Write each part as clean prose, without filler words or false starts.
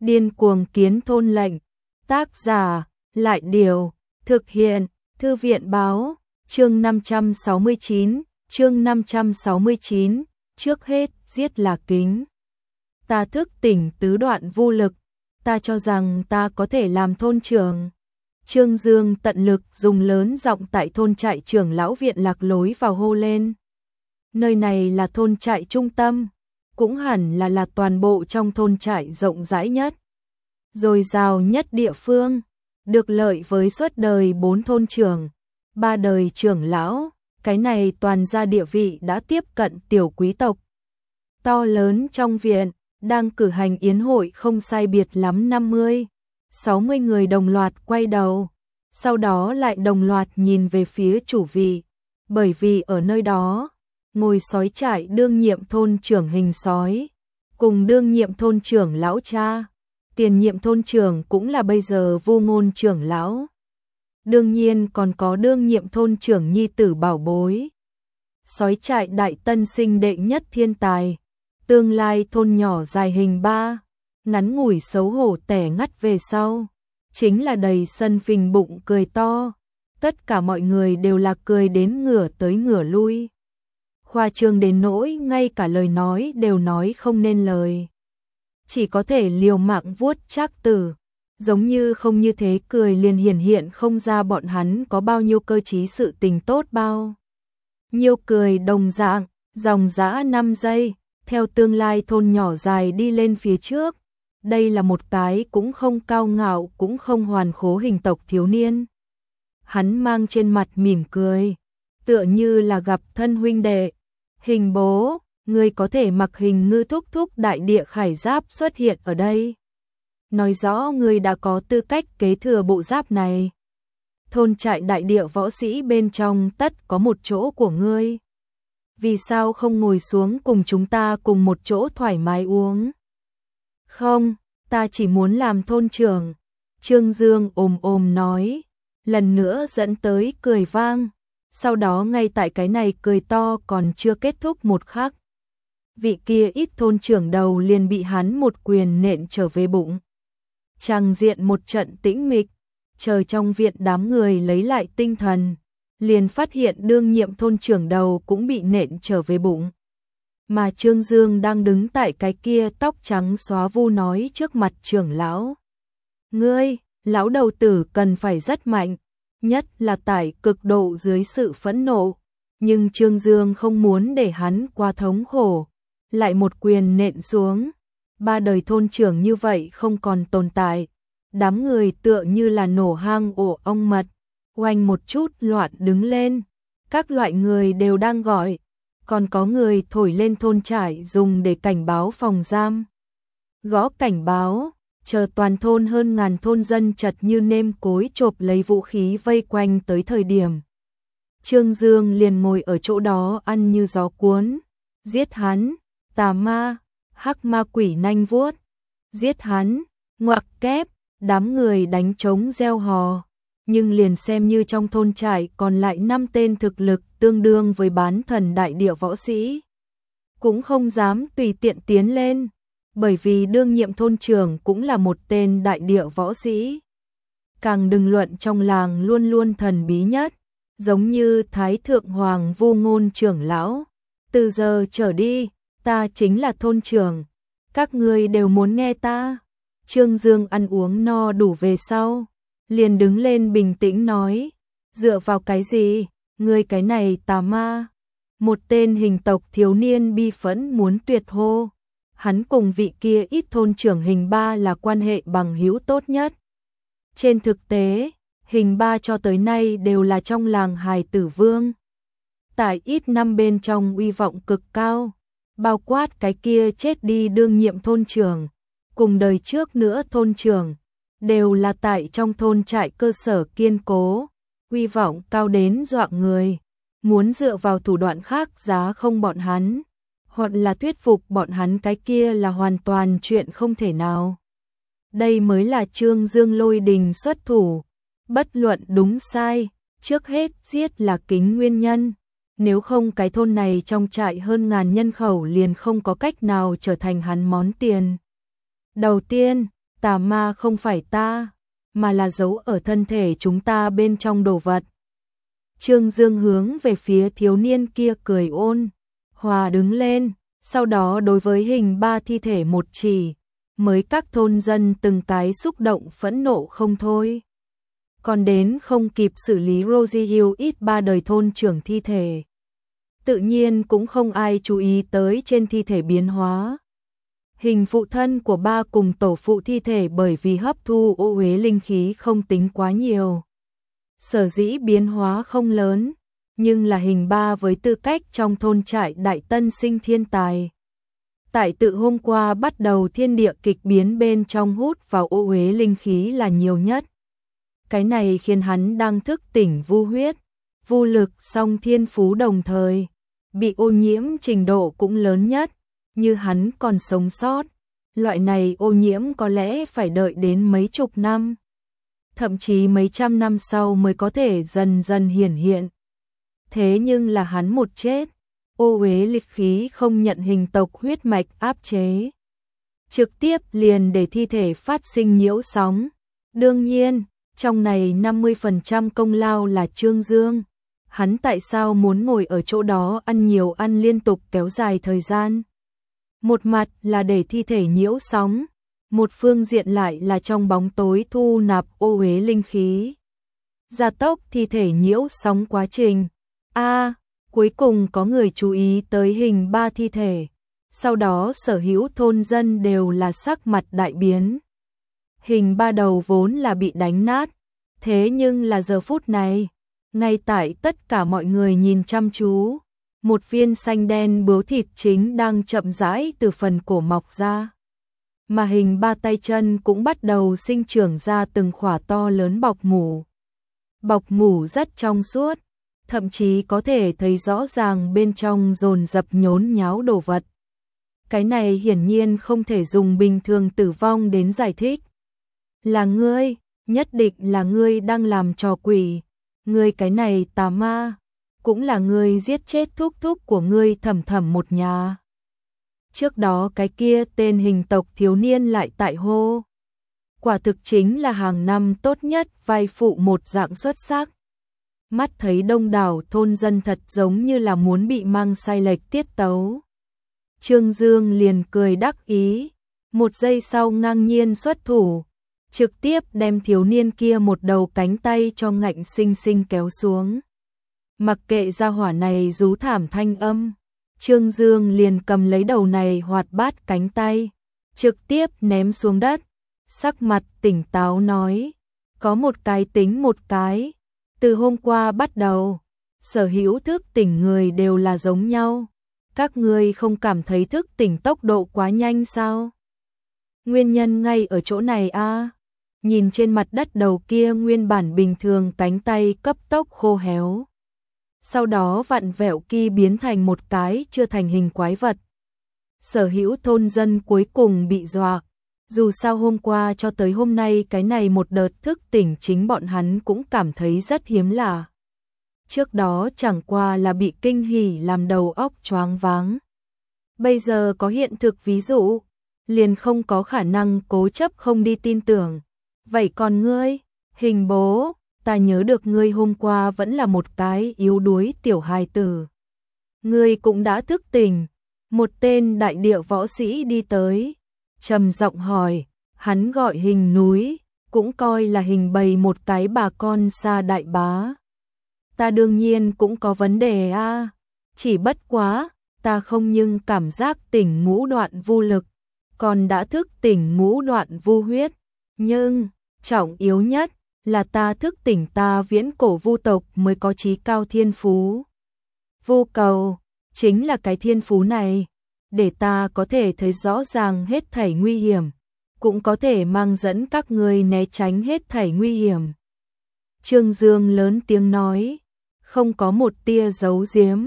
Điên cuồng kiến thôn lệnh. Tác giả, Lại Điều, thực hiện, Thư viện báo, chương 569, trước hết, giết là kính. Ta thức tỉnh tứ đoạn vô lực, ta cho rằng ta có thể làm thôn trưởng. Trương Dương tận lực dùng lớn giọng tại thôn trại trưởng lão viện lạc lối vào hô lên. Nơi này là thôn trại trung tâm, cũng hẳn là toàn bộ trong thôn trại rộng rãi nhất, dồi dào nhất địa phương, được lợi với suốt đời 4 thôn trưởng, 3 đời trưởng lão, cái này toàn ra địa vị đã tiếp cận tiểu quý tộc. To lớn trong viện, đang cử hành yến hội không sai biệt lắm 50-60 người đồng loạt quay đầu, sau đó lại đồng loạt nhìn về phía chủ vị, bởi vì ở nơi đó, ngồi sói trại đương nhiệm thôn trưởng Hình Sói, cùng đương nhiệm thôn trưởng lão cha, tiền nhiệm thôn trưởng cũng là bây giờ Vô Ngôn trưởng lão. Đương nhiên còn có đương nhiệm thôn trưởng nhi tử bảo bối. Sói trại đại tân sinh đệ nhất thiên tài, tương lai thôn nhỏ dài Hình Ba, ngắn ngủi xấu hổ tẻ ngắt về sau, chính là đầy sân phình bụng cười to, tất cả mọi người đều là cười đến ngửa tới ngửa lui. Khoa trương đến nỗi ngay cả lời nói đều nói không nên lời. Chỉ có thể liều mạng vuốt trác tử, giống như không như thế cười liền hiển hiện không ra bọn hắn có bao nhiêu cơ trí sự tình tốt bao. Nhiêu cười đồng dạng, dòng dã 5 giây, theo tương lai thôn nhỏ dài đi lên phía trước. Đây là một cái cũng không cao ngạo cũng không hoàn khố hình tộc thiếu niên. Hắn mang trên mặt mỉm cười, tựa như là gặp thân huynh đệ. Hình bố, ngươi có thể mặc Hình Ngư thúc thúc đại địa khải giáp xuất hiện ở đây. Nói rõ ngươi đã có tư cách kế thừa bộ giáp này. Thôn trại đại địa võ sĩ bên trong tất có một chỗ của ngươi. Vì sao không ngồi xuống cùng chúng ta cùng một chỗ thoải mái uống? Không, ta chỉ muốn làm thôn trưởng. Trương Dương ồm nói, lần nữa dẫn tới cười vang. Sau đó ngay tại cái này cười to còn chưa kết thúc một khắc, vị kia ít thôn trưởng đầu liền bị hắn một quyền nện trở về bụng. Tràng diện một trận tĩnh mịch, chờ trong viện đám người lấy lại tinh thần, liền phát hiện đương nhiệm thôn trưởng đầu cũng bị nện trở về bụng. Mà Trương Dương đang đứng tại cái kia tóc trắng xóa vu nói trước mặt trưởng lão. Ngươi, lão đầu tử cần phải rất mạnh, nhất là tại cực độ dưới sự phẫn nộ, nhưng Trương Dương không muốn để hắn quá thống khổ, lại một quyền nện xuống. 3 đời thôn trưởng như vậy không còn tồn tại, đám người tựa như là nổ hang ổ ong mật, oanh một chút loạn đứng lên, các loại người đều đang gọi, còn có người thổi lên thôn trại dùng để cảnh báo phòng giam. Gõ cảnh báo, chờ toàn thôn hơn ngàn thôn dân chật như nêm cối chộp lấy vũ khí vây quanh tới thời điểm. Trương Dương liền ngồi ở chỗ đó ăn như gió cuốn. Giết hắn, tà ma, hắc ma quỷ nanh vuốt. Giết hắn, ngoặc kép, đám người đánh trống reo hò. Nhưng liền xem như trong thôn trại còn lại 5 tên thực lực tương đương với bán thần đại địa võ sĩ, cũng không dám tùy tiện tiến lên. Bởi vì đương nhiệm thôn trưởng cũng là một tên đại địa võ sĩ. Càng đừng luận trong làng luôn luôn thần bí nhất, giống như Thái Thượng Hoàng Vô Ngôn trưởng lão. Từ giờ trở đi, ta chính là thôn trưởng, các ngươi đều muốn nghe ta. Trương Dương ăn uống no đủ về sau, liền đứng lên bình tĩnh nói, dựa vào cái gì, ngươi cái này tà ma. Một tên hình tộc thiếu niên bi phẫn muốn tuyệt hô. Hắn cùng vị kia ít thôn trưởng Hình Ba là quan hệ bằng hữu tốt nhất. Trên thực tế, Hình Ba cho tới nay đều là trong làng hài tử vương. Tại ít năm bên trong uy vọng cực cao, bao quát cái kia chết đi đương nhiệm thôn trưởng, cùng đời trước nữa thôn trưởng, đều là tại trong thôn trại cơ sở kiên cố, uy vọng cao đến dọa người, muốn dựa vào thủ đoạn khác giá không bọn hắn. Hoặc là thuyết phục bọn hắn cái kia là hoàn toàn chuyện không thể nào. Đây mới là Trương Dương lôi đình xuất thủ. Bất luận đúng sai, trước hết giết là kính nguyên nhân. Nếu không cái thôn này trong trại hơn ngàn nhân khẩu liền không có cách nào trở thành hắn món tiền. Đầu tiên, tà ma không phải ta, mà là giấu ở thân thể chúng ta bên trong đồ vật. Trương Dương hướng về phía thiếu niên kia cười ôn hòa đứng lên, sau đó đối với hình 3 thi thể một chỉ, mới các thôn dân từng cái xúc động phẫn nộ không thôi. Còn đến không kịp xử lý Rosie Hill ít 3 đời thôn trưởng thi thể. Tự nhiên cũng không ai chú ý tới trên thi thể biến hóa. Hình phụ thân của ba cùng tổ phụ thi thể bởi vì hấp thu ô uế linh khí không tính quá nhiều. Sở dĩ biến hóa không lớn, nhưng là hình 3 với tư cách trong thôn trại đại tân sinh thiên tài. Tại tự hôm qua bắt đầu thiên địa kịch biến bên trong hút vào ô uế linh khí là nhiều nhất. Cái này khiến hắn đang thức tỉnh vu huyết, vu lực song thiên phú đồng thời. Bị ô nhiễm trình độ cũng lớn nhất, như hắn còn sống sót. Loại này ô nhiễm có lẽ phải đợi đến mấy chục năm, thậm chí mấy trăm năm sau mới có thể dần dần hiển hiện. Thế nhưng là hắn một chết, ô uế lịch khí không nhận hình tộc huyết mạch áp chế. Trực tiếp liền để thi thể phát sinh nhiễu sóng. Đương nhiên, trong này 50% công lao là Trương Dương. Hắn tại sao muốn ngồi ở chỗ đó ăn nhiều ăn liên tục kéo dài thời gian? Một mặt là để thi thể nhiễu sóng, một phương diện lại là trong bóng tối thu nạp ô uế linh khí. Gia tốc thi thể nhiễu sóng quá trình. Cuối cùng có người chú ý tới hình 3 thi thể. Sau đó sở hữu thôn dân đều là sắc mặt đại biến. Hình 3 đầu vốn là bị đánh nát. Thế nhưng là giờ phút này, ngay tại tất cả mọi người nhìn chăm chú, một viên xanh đen bướu thịt chính đang chậm rãi từ phần cổ mọc ra. Mà hình 3 tay chân cũng bắt đầu sinh trưởng ra từng khỏa to lớn bọc mủ. Bọc mủ rất trong suốt, thậm chí có thể thấy rõ ràng bên trong dồn dập nhốn nháo đồ vật. Cái này hiển nhiên không thể dùng bình thường tử vong đến giải thích. Là ngươi, nhất định là ngươi đang làm trò quỷ. Ngươi cái này tà ma, cũng là ngươi giết chết thúc thúc của ngươi Thẩm Thẩm một nhà. Trước đó cái kia tên hình tộc thiếu niên lại tại hô. Quả thực chính là hàng năm tốt nhất vai phụ một dạng xuất sắc. Mắt thấy đông đảo thôn dân thật giống như là muốn bị mang sai lệch tiết tấu. Trương Dương liền cười đắc ý, một giây sau ngang nhiên xuất thủ, trực tiếp đem thiếu niên kia một đầu cánh tay cho ngạnh sinh sinh kéo xuống. Mặc kệ gia hỏa này rú thảm thanh âm, Trương Dương liền cầm lấy đầu này hoạt bát cánh tay, trực tiếp ném xuống đất, sắc mặt tỉnh táo nói, có một cái tính một cái, từ hôm qua bắt đầu, sở hữu thức tỉnh người đều là giống nhau, các ngươi không cảm thấy thức tỉnh tốc độ quá nhanh sao? Nguyên nhân ngay ở chỗ này a. Nhìn trên mặt đất đầu kia nguyên bản bình thường cánh tay cấp tốc khô héo. Sau đó vặn vẹo kia biến thành một cái chưa thành hình quái vật. Sở hữu thôn dân cuối cùng bị dọa. Dù sao hôm qua cho tới hôm nay cái này một đợt thức tỉnh chính bọn hắn cũng cảm thấy rất hiếm lạ. Trước đó chẳng qua là bị kinh hỉ làm đầu óc choáng váng. Bây giờ có hiện thực ví dụ, liền không có khả năng cố chấp không đi tin tưởng. Vậy còn ngươi, hình bố, ta nhớ được ngươi hôm qua vẫn là một cái yếu đuối tiểu hài tử. Ngươi cũng đã thức tỉnh. Một tên đại địa võ sĩ đi tới, trầm giọng hỏi, hắn gọi hình núi, cũng coi là hình bầy một cái bà con xa đại bá. Ta đương nhiên cũng có vấn đề a, chỉ bất quá, ta không nhưng cảm giác tỉnh ngũ đoạn vu lực, còn đã thức tỉnh ngũ đoạn vu huyết, nhưng trọng yếu nhất là ta thức tỉnh ta viễn cổ vu tộc mới có chí cao thiên phú. Vu cầu, chính là cái thiên phú này, để ta có thể thấy rõ ràng hết thảy nguy hiểm, cũng có thể mang dẫn các ngươi né tránh hết thảy nguy hiểm. Trương Dương lớn tiếng nói, không có một tia giấu giếm.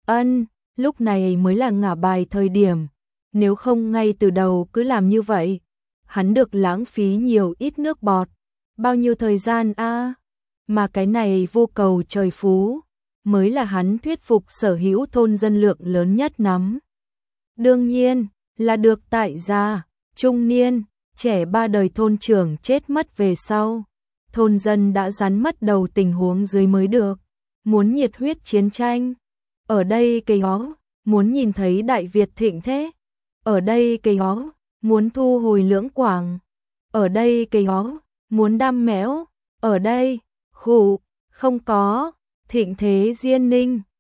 Lúc này mới là ngả bài thời điểm, nếu không ngay từ đầu cứ làm như vậy, hắn được lãng phí nhiều ít nước bọt, bao nhiêu thời gian a, mà cái này vô cầu trời phú, mới là hắn thuyết phục sở hữu thôn dân lượng lớn nhất nắm. Đương nhiên, là được tại gia, trung niên, trẻ 3 đời thôn trưởng chết mất về sau, thôn dân đã rắn mất đầu tình huống dưới mới được, muốn nhiệt huyết chiến tranh. Ở đây cây ó, muốn nhìn thấy Đại Việt thịnh thế. Ở đây cây ó, muốn thu hồi Lưỡng Quảng. Ở đây cây ó, muốn đam mẽo. Ở đây, khụ, không có, thịnh thế Diên Ninh.